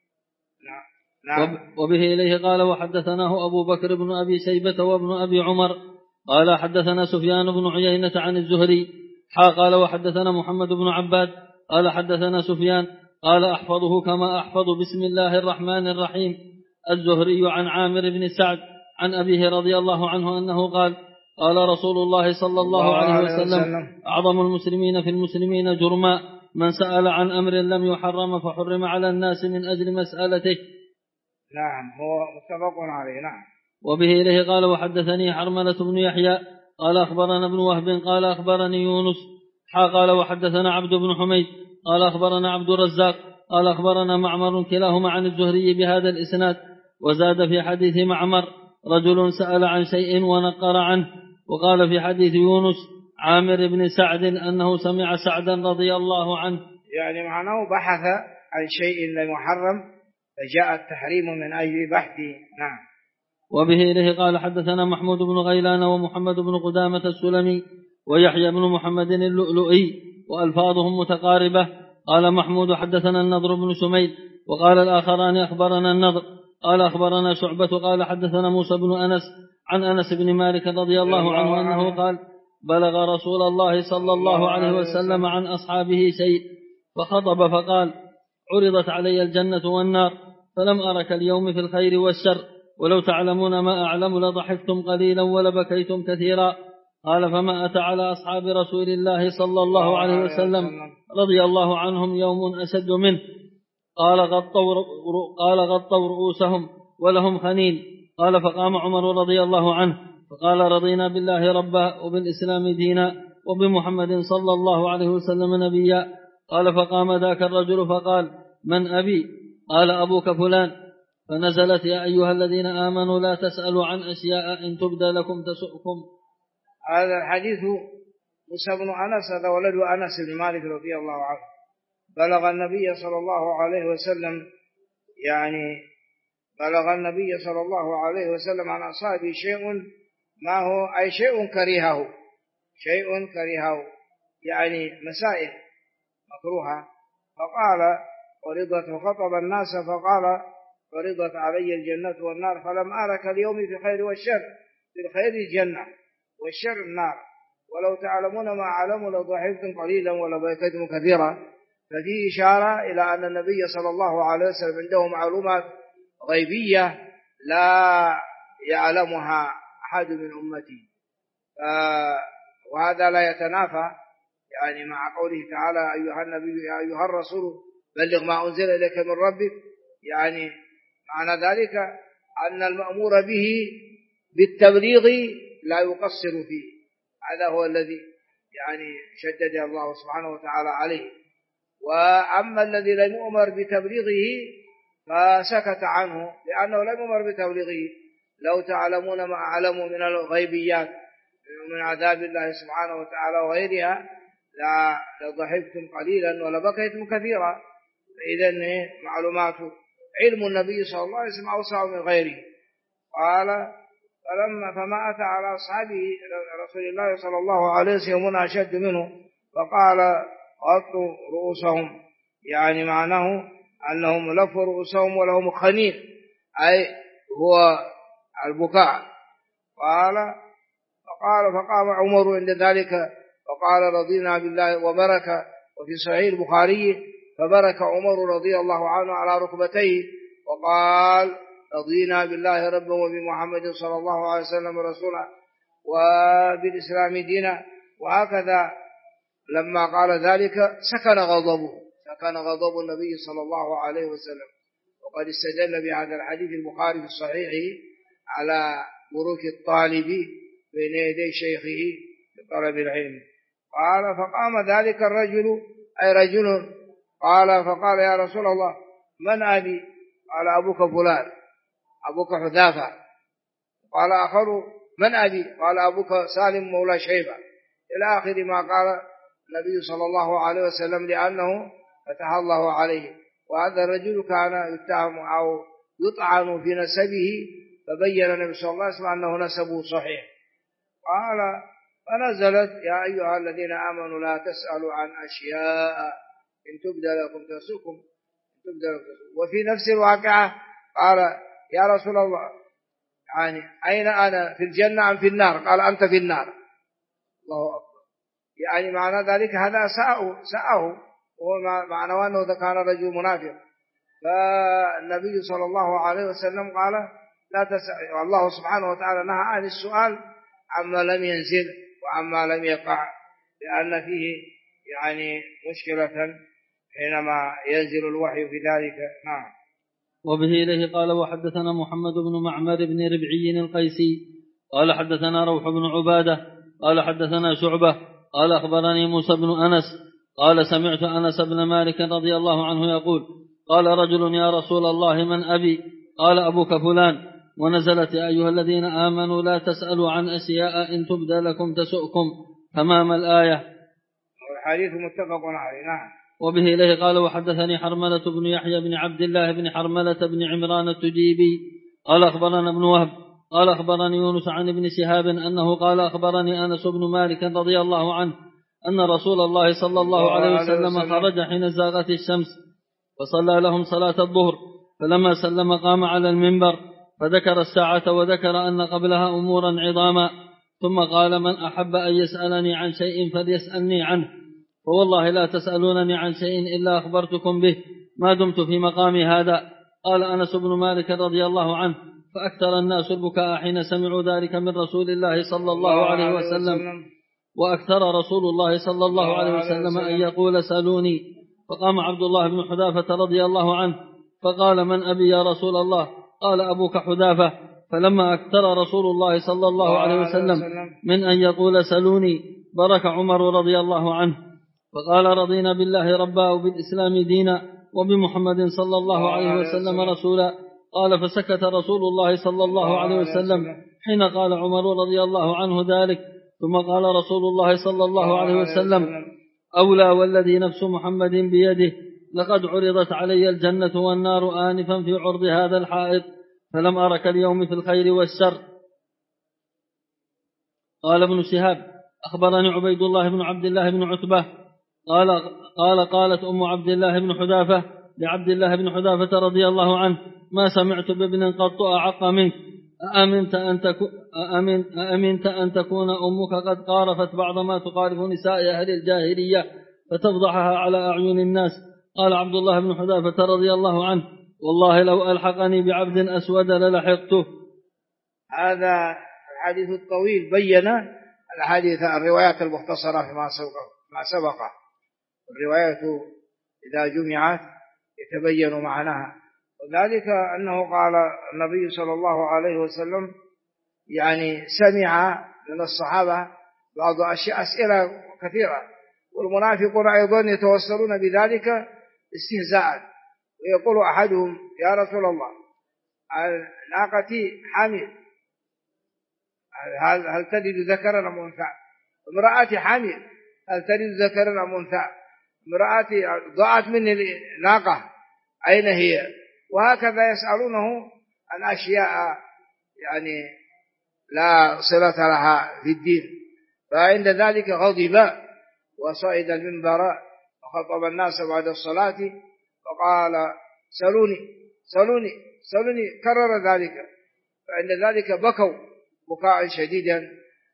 نعم. وبه إليه قال وحدثناه أبو بكر بن أبي شيبة وابن أبي عمر قال حدثنا سفيان بن عيينة عن الزهري قال وحدثنا محمد بن عباد قال حدثنا سفيان قال أحفظه كما أحفظ بسم الله الرحمن الرحيم الزهري عن عامر بن سعد عن أبيه رضي الله عنه أنه قال قال رسول الله صلى الله عليه وسلم أعظم المسلمين في المسلمين جرما من سأل عن أمر لم يحرم فحرم على الناس من أجل مسألته. نعم، هو متفق عليه. نعم. وبه إليه قال وحدثني حرملة بن يحيى قال أخبرنا ابن وهب قال أخبرني يونس قال وحدثنا عبد بن حميد قال أخبرنا عبد الرزاق قال أخبرنا معمر كلاهما عن الزهري بهذا الإسناد، وزاد في حديث معمر رجل سأل عن شيء ونقر عنه، وقال في حديث يونس عامر بن سعد أنه سمع سعدا رضي الله عنه، يعني معناه بحث عن شيء لم يحرم فجاء التحريم من أجل بحثه. نعم. وبه إليه قال حدثنا محمود بن غيلان ومحمد بن قدامة السلمي ويحيى بن محمد اللؤلؤي وألفاظهم متقاربة. قال محمود حدثنا النضر بن سميد وقال الآخران أخبرنا النضر قال أخبرنا شعبة قال حدثنا موسى بن أنس عن أنس بن مالك رضي الله عنه أنه قال بلغ رسول الله صلى الله عليه وسلم عن أصحابه شيء فخطب فقال عرضت علي الجنة والنار فلم أرك اليوم في الخير والشر، ولو تعلمون ما أعلم لضحكتم قليلا ولبكيتم كثيرا. قال فما أتى على أصحاب رسول الله صلى الله عليه وسلم رضي الله عنهم يوم أشد منه، قال غطوا رؤوسهم ولهم خنين. قال فقام عمر رضي الله عنه فقال رضينا بالله ربا وبالإسلام دينا وبمحمد صلى الله عليه وسلم نبيا. قال فقام ذاك الرجل فقال من أبي؟ قال أبوك فلان. فنزلت يا أيها الذين آمنوا لا تسألوا عن أشياء إن تبدى لكم تسؤكم. هذا الحديث موسى بن أنس، هذا ولد أنس بن مالك رضي الله عنه، بلغ النبي صلى الله عليه وسلم، يعني بلغ النبي صلى الله عليه وسلم عن أصحابه شيء ما هو أي شيء كرهه يعني مسائل مكروهة، فقال ورضت وخطب الناس فقال عرضت علي الجنة والنار فلم أرك اليوم في الخير والشر، في الخير الجنة والشر النار، ولو تعلمون ما أعلم لضحكتم قليلا ولبكيتم كثيرا. ففيه إشارة إلى أن النبي صلى الله عليه وسلم عنده معلومات غيبية لا يعلمها أحد من أمتي، وهذا لا يتنافى يعني مع قوله تعالى أيها النبي يا أيها الرسول بلغ ما أنزل إليك من ربك. يعني معنى ذلك أن المأمور به بالتبليغ لا يقصر فيه، هذا هو الذي يعني شدد الله سبحانه وتعالى عليه. وأما الذي لم يؤمر بتبليغه فسكت عنه لأنه لم يؤمر بتبليغه. لو تعلمون ما أعلموا من الغيبيات من عذاب الله سبحانه وتعالى وغيرها لضحكتم قليلا ولبكيتم كثيرا. فإذن معلومات علم النبي صلى الله عليه وسلم أوسع من غيره. قال فما أتى على أصحابه رسول الله صلى الله عليه وسلم أشد منه فقال غطوا رؤوسهم، يعني معناه أنهم لفوا رؤوسهم ولهم خنين أي هو البكاء. فقام عمر عند ذلك وقال رضينا بالله وبرك. وفي صحيح البخاري فبرك عمر رضي الله عنه على ركبتيه وقال رضينا بالله ربا وبمحمد صلى الله عليه وسلم رسولا وبالإسلام دينا. وهكذا لما قال ذلك سكن غضب النبي صلى الله عليه وسلم. وقد استدل بهذا الحديث البخاري في الصحيح على بروك الطالب بين يدي شيخه بطلب العلم. قال فقام ذلك الرجل أي رجل فقال يا رسول الله من أبي؟ قال أبوك فلان أبوك حذافة. قال آخر من أبي؟ قال أبوك سالم مولى شيبة، إلى آخر ما قال النبي صلى الله عليه وسلم لأنه فتح الله عليه. وهذا الرجل كان يتهم أو يطعن في نسبه فبين النبي صلى الله عليه وسلم أنه نسبه صحيح. قال فنزلت يا أيها الذين آمنوا لا تسألوا عن أشياء إن تبدى لكم تسؤكم. وفي نفس الواقعة قال يا رسول الله يعني أين أنا في الجنة أم في النار؟ قال أنت في النار. الله أكبر. يعني معنى ذلك هذا سأه وهو معنى أنه كان رجل منافق. فالنبي صلى الله عليه وسلم قال لا تسأل. والله سبحانه وتعالى نهى عن السؤال عما لم ينزل وعما لم يقع، لأن فيه يعني مشكلة حينما ينزل الوحي في ذلك. نعم. وبه إليه قال وحدثنا محمد بن معمر بن ربعي القيسي قال حدثنا روح بن عبادة قال حدثنا شعبة قال أخبرني موسى بن أنس قال سمعت أنس بن مالك رضي الله عنه يقول قال رجل يا رسول الله من أبي؟ قال أبوك فلان. ونزلت يا أيها الذين آمنوا لا تسألوا عن أشياء إن تبدى لكم تسؤكم تمام الآية. الحديث متفق عليه. نعم. وبه إليه قال وحدثني حرملة بن يحيى بن عبد الله بن حرملة بن عمران التجيبي قال أخبرنا ابن وهب قال أخبرني يونس عن ابن شهاب أنه قال أخبرني أنس بن مالك رضي الله عنه أن رسول الله صلى الله عليه وسلم خرج حين زاغت الشمس فصلى لهم صلاة الظهر، فلما سلم قام على المنبر فذكر الساعة وذكر أن قبلها أمورا عظاما، ثم قال من أحب أن يسألني عن شيء فليسألني عنه، فوالله لا تسألونني عن شيء إلا أخبرتكم به ما دمت في مقامي هذا. قال أنس بن مالك رضي الله عنه فأكثر الناس البكاء حين سمعوا ذلك من رسول الله صلى الله عليه وسلم، وأكثر رسول الله صلى الله عليه وسلم أن يقول سألوني. فقام عبد الله بن حذافة رضي الله عنه فقال من أبي يا رسول الله؟ قال أبوك حذافة. فلما أكثر رسول الله صلى الله عليه وسلم من أن يقول سألوني برك عمر رضي الله عنه فقال رضينا بالله ربا وبالإسلام دينا وبمحمد صلى الله عليه وسلم رسولا. قال فسكت رسول الله صلى الله عليه وسلم حين قال عمر رضي الله عنه ذلك، ثم قال رسول الله صلى الله عليه وسلم أولى والذي نفس محمد بيده لقد عرضت علي الجنة والنار آنفا في عرض هذا الحائط فلم أرك اليوم في الخير والشر. قال ابن شهاب أخبرني عبيد الله بن عبد الله بن عتبة قالت أم عبد الله بن حذافة لعبد الله بن حذافة رضي الله عنه: ما سمعت بابن قط أعق منك، أأمنت أن تكون أمك قد قارفت بعض ما تقارف نساء أهل الجاهلية فتفضحها على أعين الناس؟ قال عبد الله بن حذافة رضي الله عنه: والله لو ألحقني بعبد أسود للحقته. هذا الحديث الطويل بين الحديث الروايات المختصرة فيما سبق. الروايات إذا جمعت يتبين معناها، وذلك أنه قال النبي صلى الله عليه وسلم يعني سمع من الصحابة بعض أسئلة كثيرة، والمنافقون أيضا يتوسلون بذلك استهزاء، ويقول أحدهم: يا رسول الله ناقتي حامل، هل تلد ذكرا أم أنثى؟ امرأتي حامل، هل تلد ذكرا أم أنثى؟ امرأتي ضاعت مني ناقة، أين هي؟ وهكذا يسألونه عن أشياء يعني لا صلة لها في الدين. فعند ذلك غضب وصعد المنبر وخطب الناس بعد الصلاة فقال: سلوني سلوني سلوني، كرر ذلك. فعند ذلك بكوا بكاء شديدا،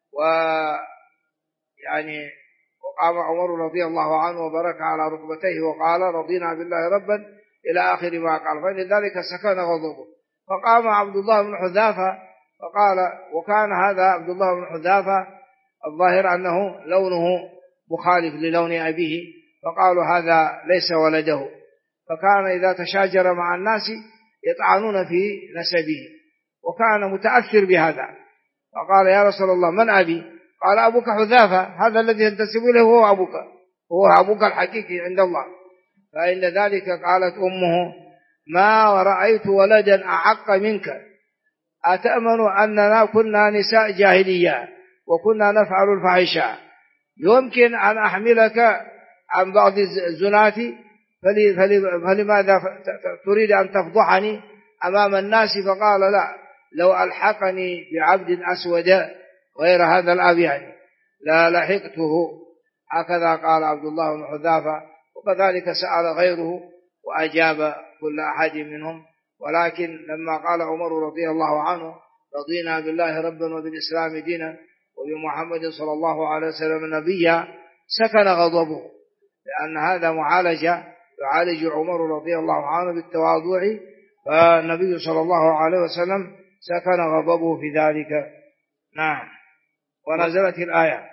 ويعني وقام عمر رضي الله عنه وبرك على ركبتيه وقال: رضينا بالله ربا إلى آخر ما قال. فإن ذلك سكن غضبه. فقام عبد الله بن حذافة فقال، وكان هذا عبد الله بن حذافة الظاهر أنه لونه مخالف للون أبيه، فقالوا هذا ليس ولده. فكان إذا تشاجر مع الناس يطعنون في نسبه، وكان متأثر بهذا. فقال: يا رسول الله من أبي؟ قال: أبوك حذافة، هذا الذي ينتسب له هو أبوك، هو أبوك الحقيقي عند الله. فإن ذلك قالت أمه: ما رأيت ولدا أحق منك، أتأمن أننا كنا نساء جاهلية وكنا نفعل الفاحشة، يمكن أن أحملك عن بعض الزنات، فلماذا تريد أن تفضحني أمام الناس؟ فقال: لا، لو ألحقني بعبد أسود غير هذا الأب يعني لا لحقته. هكذا قال عبد الله بن حذافة، وكذلك سأل غيره وأجاب كل أحد منهم. ولكن لما قال عمر رضي الله عنه: رضينا بالله ربا وبالإسلام دينا وبمحمد صلى الله عليه وسلم نبيا، سكن غضبه، لأن هذا معالجة يعالج عمر رضي الله عنه بالتواضع، فالنبي صلى الله عليه وسلم سكن غضبه في ذلك. نعم. ونزلت الآية.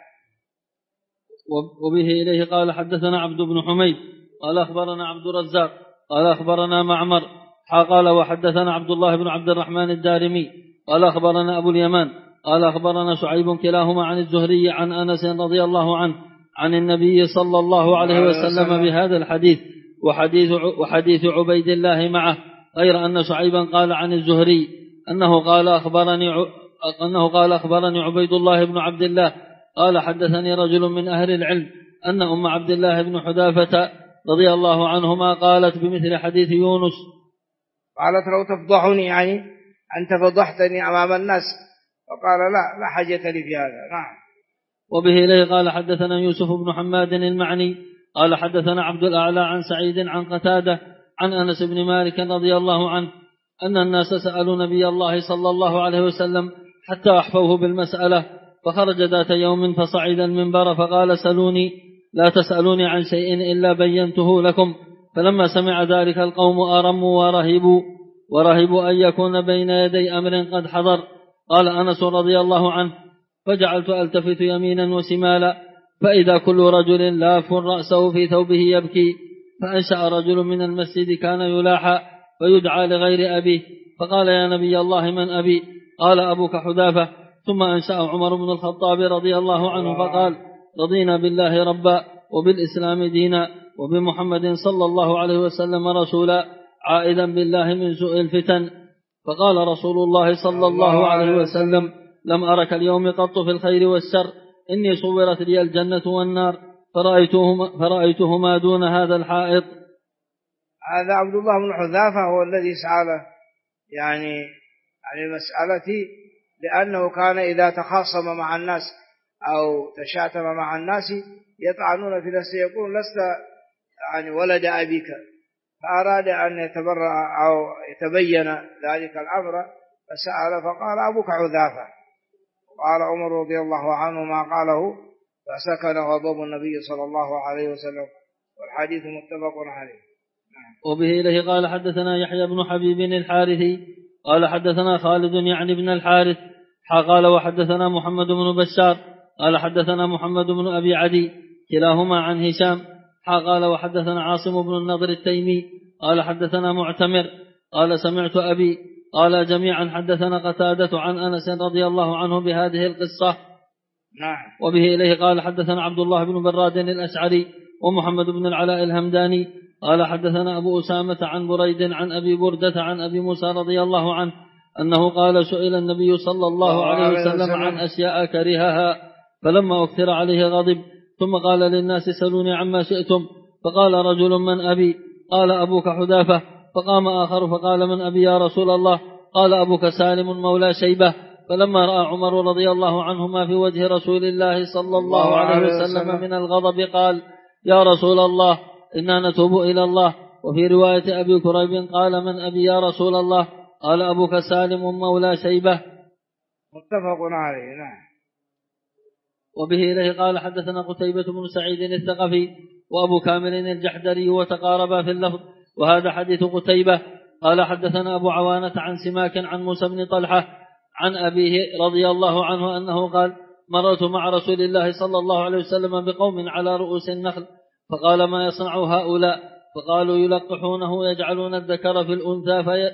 وبه إليه قال: حدثنا عبد بن حميد قال أخبرنا عبد الرزاق قال أخبرنا معمر قال وحدثنا عبد الله بن عبد الرحمن الدارمي قال أخبرنا أبو اليمان قال أخبرنا شعيب كلاهما عن الزهري عن أنس رضي الله عنه عن النبي صلى الله عليه وسلم بهذا الحديث، وحديث عبيد الله معه، غير أن شعيبا قال عن الزهري أنه قال أخبرني عبيد الله بن عبد الله قال حدثني رجل من أهل العلم أن أم عبد الله بن حذافة رضي الله عنهما قالت بمثل حديث يونس. قالت: لو تفضحني يعني أنت فضحتني أمام الناس. فقال: لا حاجة لي في هذا. نعم. وبه إليه قال حدثنا يوسف بن حماد المعني قال حدثنا عبد الأعلى عن سعيد عن قتادة عن أنس بن مالك رضي الله عنه أن الناس سألوا نبي الله صلى الله عليه وسلم حتى أحفوه بالمسألة، فخرج ذات يوم فصعد المنبر فقال: سلوني، لا تسألوني عن شيء إلا بينته لكم. فلما سمع ذلك القوم أرموا ورهبوا أن يكون بين يدي أمر قد حضر. قال أنس رضي الله عنه: فجعلت ألتفت يمينا وشمالا، فإذا كل رجل لاف رأسه في ثوبه يبكي. فأنشأ رجل من المسجد كان يلاحى ويدعى لغير أبيه، فقال: يا نبي الله من أبي؟ قال: أبوك حذافة. ثم أنشأ عمر بن الخطاب رضي الله عنه فقال: رضينا بالله ربا وبالإسلام دينا وبمحمد صلى الله عليه وسلم رسولا، عائدا بالله من سوء الفتن. فقال رسول الله صلى الله عليه وسلم: لم أرك اليوم قط في الخير والشر، إني صورت لي الجنة والنار فرأيتهما دون هذا الحائط. هذا عبد الله بن حذافة هو الذي سأل يعني عن المسألة، لأنه كان إذا تخاصم مع الناس أو تشاتم مع الناس يطعنون في نفسه، يقول: لست يعني ولد أبيك، فأراد أن يتبرأ أو يتبين ذلك الأمر فسأل فقال أبوك حذافة. قال عمر رضي الله عنه ما قاله فسكن غضب النبي صلى الله عليه وسلم. والحديث متفق عليه. وبه إليه قال حدثنا يحيى بن حبيب الحارثي قال حدثنا خالد يعني بن الحارث قال وحدثنا محمد بن بشار قال حدثنا محمد بن أبي عدي كلاهما عن هشام قال وحدثنا عاصم بن النضر التيمي قال حدثنا معتمر قال سمعت أبي قال جميعا حدثنا قتادة عن أنس رضي الله عنه بهذه القصة. وبه إليه قال حدثنا عبد الله بن براد الأشعري ومحمد بن العلاء الهمداني قال حدثنا أبو أسامة عن بريد عن أبي بردة عن أبي موسى رضي الله عنه أنه قال سئل النبي صلى الله عليه وسلم عن أشياء كرهها فلما أكثر عليه غضب ثم قال للناس سلوني عما شئتم فقال رجل من أبي قال أبوك حذافة فقام آخر فقال من أبي يا رسول الله قال أبوك سالم مولى شيبة فلما رأى عمر رضي الله عنه ما في وجه رسول الله صلى الله عليه وسلم من الغضب قال يا رسول الله إنا نتوب إلى الله. وفي رواية أبي كريب قال من أبي يا رسول الله قال أبوك سالم مولى شيبة. متفق عليه. نعم. وبه إليه قال حدثنا قتيبة بن سعيد الثقفي وأبو كامل الجحدري وتقاربا في اللفظ وهذا حديث قتيبة. قال حدثنا أبو عوانة عن سماك عن موسى بن طلحة عن أبيه رضي الله عنه أنه قال مررت مع رسول الله صلى الله عليه وسلم بقوم على رؤوس النخل فقال ما يصنع هؤلاء فقالوا يلقحونه يجعلون الذكر في الأنثى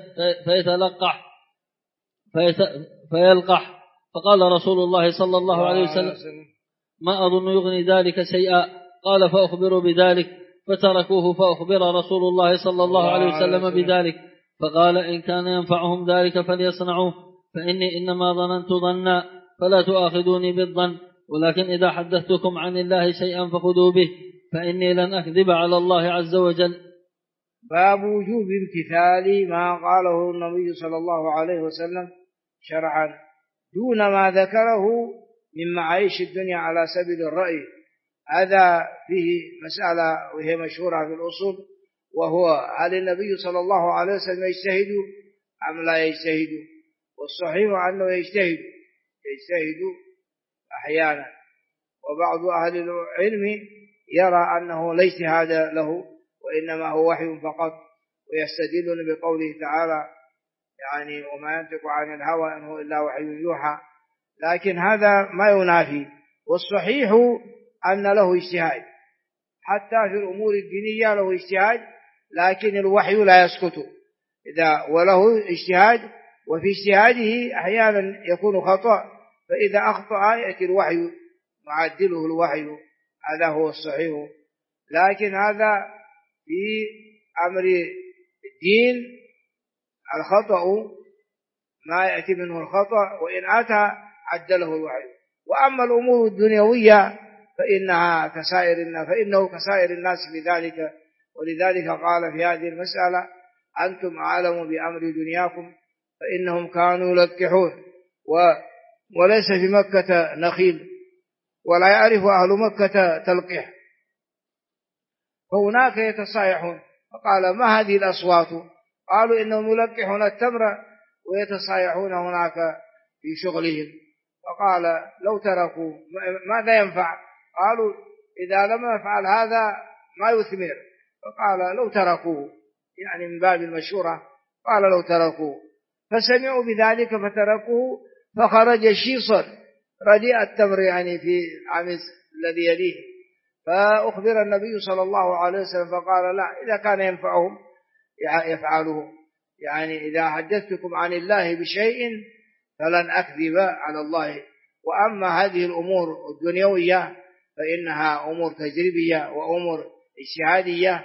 فيلقح فقال رسول الله صلى الله عليه وسلم ما أظن يغني ذلك شيئا قال فأخبروا بذلك فتركوه فأخبر رسول الله صلى الله عليه وسلم بذلك فقال إن كان ينفعهم ذلك فليصنعوه فإني إنما ظننت ظنا فلا تؤاخذوني بالظن ولكن إذا حدثتكم عن الله شيئا فخذوا به فإني لن أكذب على الله عز وجل. باب وجوب امتثال ما قاله النبي صلى الله عليه وسلم شرعا دون ما ذكره من معايش الدنيا على سبيل الرأي. هذا فيه مسألة وهي مشهورة في الأصول وهو هل النبي صلى الله عليه وسلم يجتهد أم لا يجتهد. والصحيح أنه يجتهد أحيانا وبعض أهل العلم يرى أنه لا اجتهاد له وإنما هو وحي فقط ويستدلون بقوله تعالى يعني وما ينطق عن الهوى إن هو إلا وحي يوحى. لكن هذا ما ينافي والصحيح أن له اجتهاد حتى في الأمور الدينية له اجتهاد لكن الوحي لا يسقط إذا وله اجتهاد وفي اجتهاده أحيانا يكون خطأ فإذا أخطأ يأتي الوحي معدله الوحي. هذا هو الصحيح. لكن هذا في أمر الدين الخطأ ما يأتي منه الخطأ وإن أتى عدله الوحي. وأما الأمور الدنيوية فإنه كسائر الناس بذلك. ولذلك قال في هذه المسألة أنتم أعلم بأمر دنياكم فإنهم كانوا يلقحون وليس في مكة نخيل ولا يعرف أهل مكة تلقح فهناك يتصايحون. فقال ما هذه الأصوات قالوا إنهم يلقحون التمر ويتصايحون هناك في شغلهم. فقال لو تركوا ماذا ينفع قالوا إذا لم يفعل هذا ما يثمر. فقال لو تركوه يعني من باب المشورة قال لو تركوه فسمعوا بذلك فتركوه فخرج شيصا رديء التمر يعني في العام الذي يليه. فأخبر النبي صلى الله عليه وسلم فقال لا إذا كان ينفعهم يفعله يعني إذا حدثتكم عن الله بشيء فلن أكذب على الله. وأما هذه الأمور الدنيوية فإنها أمور تجريبية وأمور اجتهادية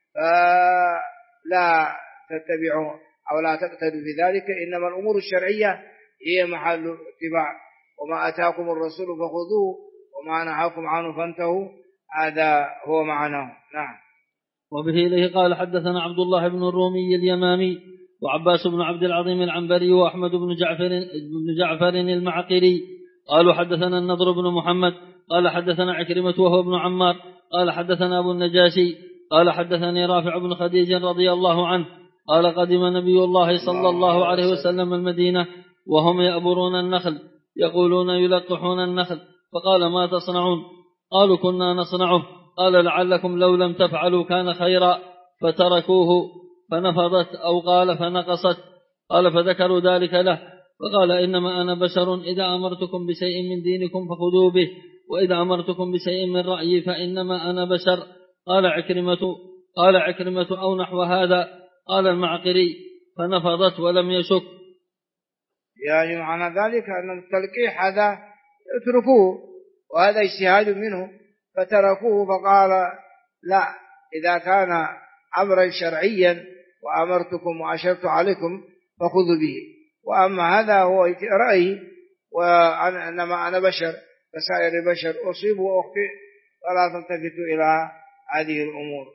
فلا تتبعوا أو لا تقتدوا في ذلك. إنما الأمور الشرعية هي محل اتباع وما أتاكم الرسول فخذوه وما نهاكم عنه فانتهوا. هذا هو معناه. نعم. وبه إليه قال حدثنا عبد الله بن الرومي اليمامي وعباس بن عبد العظيم العنبري وأحمد بن جعفر المعقري قالوا حدثنا النضر بن محمد قال حدثنا عكرمة وهو ابن عمار قال حدثنا أبو النجاشي قال حدثني رافع بن خديج رضي الله عنه قال قدم نبي الله صلى الله عليه وسلم المدينة وهم يأبرون النخل يقولون يلقحون النخل، فقال ما تصنعون؟ قالوا كنا نصنعه. قال لعلكم لو لم تفعلوا كان خيرا، فتركوه فنفضت أو قال فنقصت. قال فذكروا ذلك له، فقال إنما أنا بشر، إذا أمرتكم بشيء من دينكم فخذوا به، وإذا أمرتكم بشيء من رأيي فإنما أنا بشر. قال عكرمة أو نحو هذا. قال المعقري فنفضت ولم يشك. يعني معنى ذلك أن التلقيح هذا اتركوه، وهذا اجتهاد منه فتركوه، فقال لا، إذا كان أمرا شرعيا وأمرتكم وأشرت عليكم فخذوا به، وأما هذا هو رأيي، وإنما أنا بشر كسائر البشر، أصيب وأخطئ، فلا تلتفتوا إلى هذه الأمور.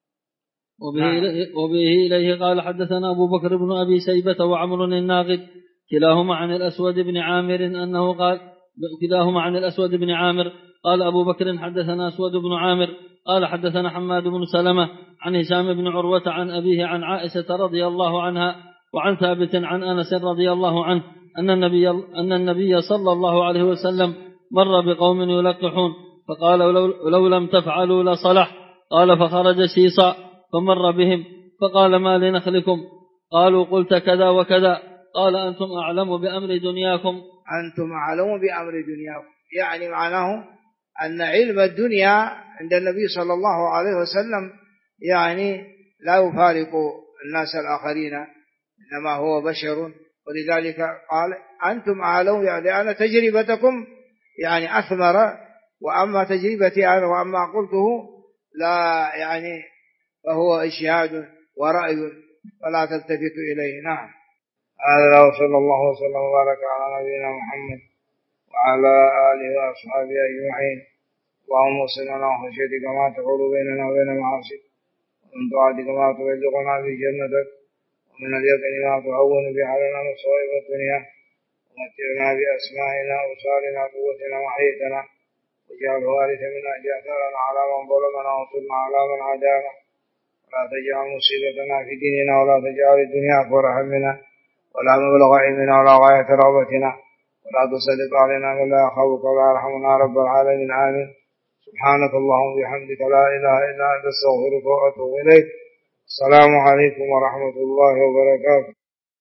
وبه إليه قال حدثنا أبو بكر بن أبي شيبة وعمر الناقد كلاهما عن الأسود بن عامر أنه قال كلاهما عن الأسود بن عامر قال أبو بكر حدثنا أسود بن عامر قال حدثنا حماد بن سلمة عن هشام بن عروة عن أبيه عن عائشة رضي الله عنها وعن ثابت عن أنس رضي الله عنه أن النبي صلى الله عليه وسلم مر بقوم يلقحون فقال لو لم تفعلوا لصلح. قال فخرج شيصا فمر بهم فقال ما لنخلكم؟ قالوا قلت كذا وكذا. قال أنتم أعلم بأمر دنياكم. أنتم أعلم بأمر دنياكم، يعني معناه أن علم الدنيا عند النبي صلى الله عليه وسلم يعني لا يفارق الناس الآخرين، إنما هو بشر، ولذلك قال أنتم أعلم، يعني أنا تجربتكم يعني أثمر، وأما تجربتي أنا وأما قلته لا يعني فهو اجتهاد ورأي فلا تلتفت إليه. نعم. هذا وصلى الله وسلم وبارك على نبينا محمد وعلى آله وأصحابه أجمعين. اللهم وصلنا وخشيتك ما تقول بيننا وبين معاصيك، ومن طاعتك ما تبلغنا به جنتك، ومن اليقين ما تهون به علينا مصائب الدنيا، ومتعنا بأسمائنا وأبصارنا قوتنا وحيتنا، واجعل الوارث منا اجعل ثارنا على من ظلمنا وانصرنا على من عادانا، ولا تجعل مصيبتنا في ديننا، ولا تجعل الدنيا أكبر همنا ولا مبلغ علمنا ولا غاية رغبتنا، ولا تسلط علينا من لا يخافك ولا يرحمنا رب العالمين. آمين. سبحانك اللهم وبحمدك لا إله إلا أنت استغفرك وأتوب إليك. السلام عليكم ورحمة الله وبركاته.